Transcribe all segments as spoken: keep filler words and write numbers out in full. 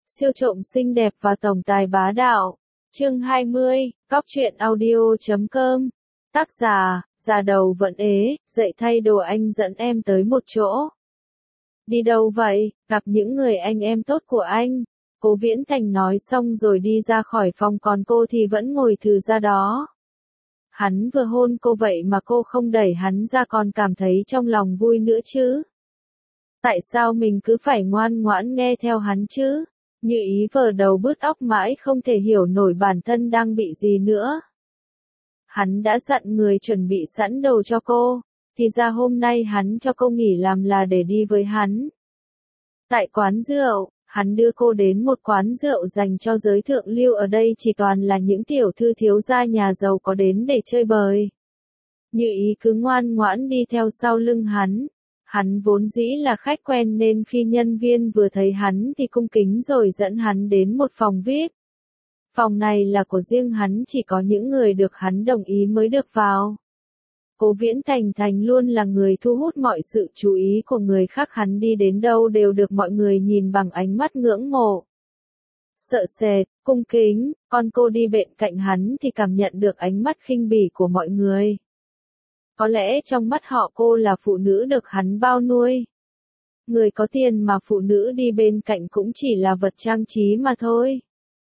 Siêu trộm xinh đẹp và tổng tài bá đạo. Chương hai mươi, cóc truyện audio chấm com. Tác giả, già đầu vẫn ế, dậy thay đồ anh dẫn em tới một chỗ. Đi đâu vậy? Gặp những người anh em tốt của anh. Cố Viễn Thành nói xong rồi đi ra khỏi phòng, còn cô thì vẫn ngồi thừ ra đó. Hắn vừa hôn cô vậy mà cô không đẩy hắn ra còn cảm thấy trong lòng vui nữa chứ. Tại sao mình cứ phải ngoan ngoãn nghe theo hắn chứ? Như ý vờ đầu bứt óc mãi không thể hiểu nổi bản thân đang bị gì nữa. Hắn đã dặn người chuẩn bị sẵn đồ cho cô, thì ra hôm nay hắn cho cô nghỉ làm là để đi với hắn. Tại quán rượu, hắn đưa cô đến một quán rượu dành cho giới thượng lưu, ở đây chỉ toàn là những tiểu thư thiếu gia nhà giàu có đến để chơi bời. Như ý cứ ngoan ngoãn đi theo sau lưng hắn. Hắn vốn dĩ là khách quen nên khi nhân viên vừa thấy hắn thì cung kính rồi dẫn hắn đến một phòng vi ai pi. Phòng này là của riêng hắn, chỉ có những người được hắn đồng ý mới được vào. Cố Viễn Thành Thành luôn là người thu hút mọi sự chú ý của người khác, hắn đi đến đâu đều được mọi người nhìn bằng ánh mắt ngưỡng mộ. Sợ sệt, cung kính, còn cô đi bên cạnh hắn thì cảm nhận được ánh mắt khinh bỉ của mọi người. Có lẽ trong mắt họ cô là phụ nữ được hắn bao nuôi. Người có tiền mà phụ nữ đi bên cạnh cũng chỉ là vật trang trí mà thôi.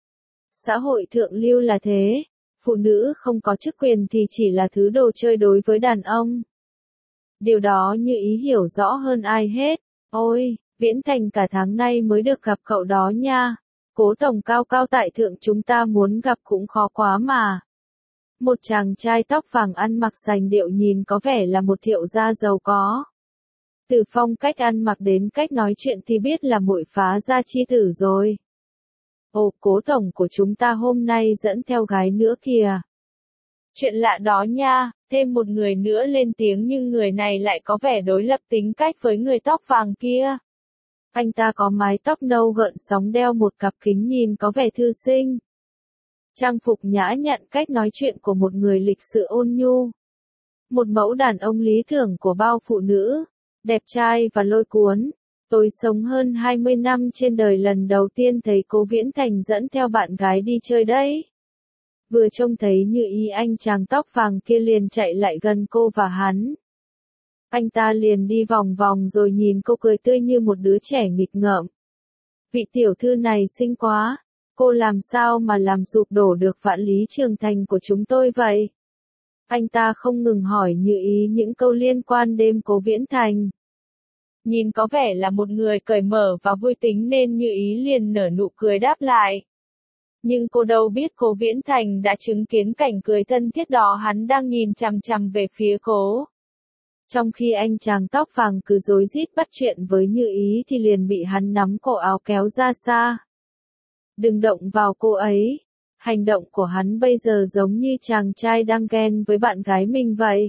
Xã hội thượng lưu là thế, phụ nữ không có chức quyền thì chỉ là thứ đồ chơi đối với đàn ông. Điều đó Như ý hiểu rõ hơn ai hết. Ôi, Viễn Thành cả tháng nay mới được gặp cậu đó nha. Cố tổng cao cao tại thượng chúng ta muốn gặp cũng khó quá mà. Một chàng trai tóc vàng ăn mặc sành điệu nhìn có vẻ là một thiệu gia giàu có. Từ phong cách ăn mặc đến cách nói chuyện thì biết là muội phá gia chi tử rồi. Ồ, cố tổng của chúng ta hôm nay dẫn theo gái nữa kìa. Chuyện lạ đó nha, thêm một người nữa lên tiếng nhưng người này lại có vẻ đối lập tính cách với người tóc vàng kia. Anh ta có mái tóc nâu gợn sóng, đeo một cặp kính nhìn có vẻ thư sinh. Trang phục nhã nhặn, cách nói chuyện của một người lịch sự ôn nhu. Một mẫu đàn ông lý tưởng của bao phụ nữ, đẹp trai và lôi cuốn. Tôi sống hơn hai mươi năm trên đời, lần đầu tiên thấy Cố Viễn Thành dẫn theo bạn gái đi chơi đấy. Vừa trông thấy Như ý, anh chàng tóc vàng kia liền chạy lại gần cô và hắn. Anh ta liền đi vòng vòng rồi nhìn cô cười tươi như một đứa trẻ nghịch ngợm. Vị tiểu thư này xinh quá. Cô làm sao mà làm sụp đổ được vạn lý trường thành của chúng tôi vậy? Anh ta không ngừng hỏi Như ý những câu liên quan đến Cố Viễn Thành. Nhìn có vẻ là một người cởi mở và vui tính nên Như ý liền nở nụ cười đáp lại. Nhưng cô đâu biết Cố Viễn Thành đã chứng kiến cảnh cười thân thiết đó, hắn đang nhìn chằm chằm về phía cô. Trong khi anh chàng tóc vàng cứ rối rít bắt chuyện với Như ý thì liền bị hắn nắm cổ áo kéo ra xa. Đừng động vào cô ấy. Hành động của hắn bây giờ giống như chàng trai đang ghen với bạn gái mình vậy.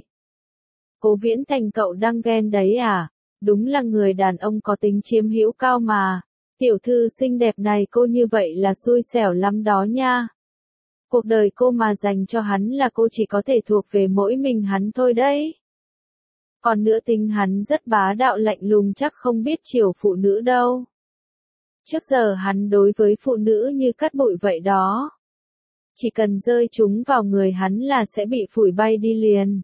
Cố Viễn Thành, cậu đang ghen đấy à? Đúng là người đàn ông có tính chiếm hữu cao mà. Tiểu thư xinh đẹp này cô như vậy là xui xẻo lắm đó nha. Cuộc đời cô mà dành cho hắn là cô chỉ có thể thuộc về mỗi mình hắn thôi đấy. Còn nữa, tính hắn rất bá đạo lạnh lùng, chắc không biết chiều phụ nữ đâu. Trước giờ hắn đối với phụ nữ như cát bụi vậy đó. Chỉ cần rơi chúng vào người hắn là sẽ bị phủi bay đi liền.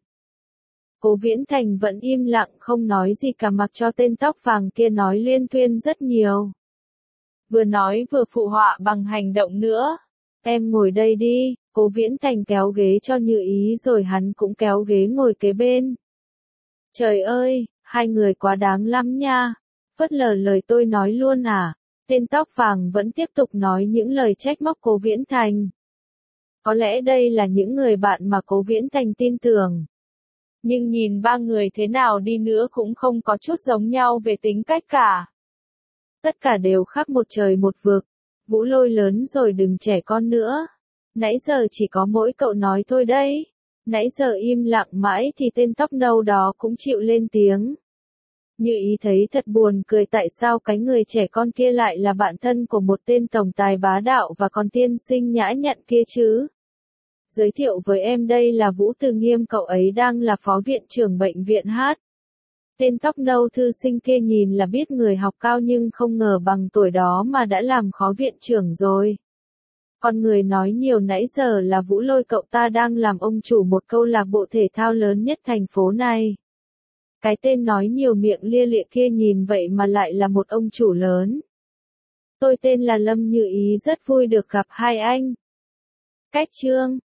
Cố Viễn Thành vẫn im lặng không nói gì cả, mặc cho tên tóc vàng kia nói liên tuyên rất nhiều. Vừa nói vừa phụ họa bằng hành động nữa. Em ngồi đây đi. Cố Viễn Thành kéo ghế cho Như ý rồi hắn cũng kéo ghế ngồi kế bên. Trời ơi, hai người quá đáng lắm nha. Phớt lờ lời tôi nói luôn à? Tên tóc vàng vẫn tiếp tục nói những lời trách móc Cố Viễn Thành. Có lẽ đây là những người bạn mà Cố Viễn Thành tin tưởng. Nhưng nhìn ba người thế nào đi nữa cũng không có chút giống nhau về tính cách cả. Tất cả đều khác một trời một vực. Vũ Lôi lớn rồi, đừng trẻ con nữa. Nãy giờ chỉ có mỗi cậu nói thôi đấy. Nãy giờ im lặng mãi thì tên tóc nâu đó cũng chịu lên tiếng. Như ý thấy thật buồn cười, tại sao cái người trẻ con kia lại là bạn thân của một tên tổng tài bá đạo và còn tiên sinh nhã nhặn kia chứ? Giới thiệu với em, đây là Vũ Từ Nghiêm, cậu ấy đang là phó viện trưởng bệnh viện hát. Tên tóc nâu thư sinh kia nhìn là biết người học cao nhưng không ngờ bằng tuổi đó mà đã làm phó viện trưởng rồi. Còn người nói nhiều nãy giờ là Vũ Lôi, cậu ta đang làm ông chủ một câu lạc bộ thể thao lớn nhất thành phố này. Cái tên nói nhiều miệng lia lịa kia nhìn vậy mà lại là một ông chủ lớn. Tôi tên là Lâm Như Ý, rất vui được gặp hai anh. Cách chương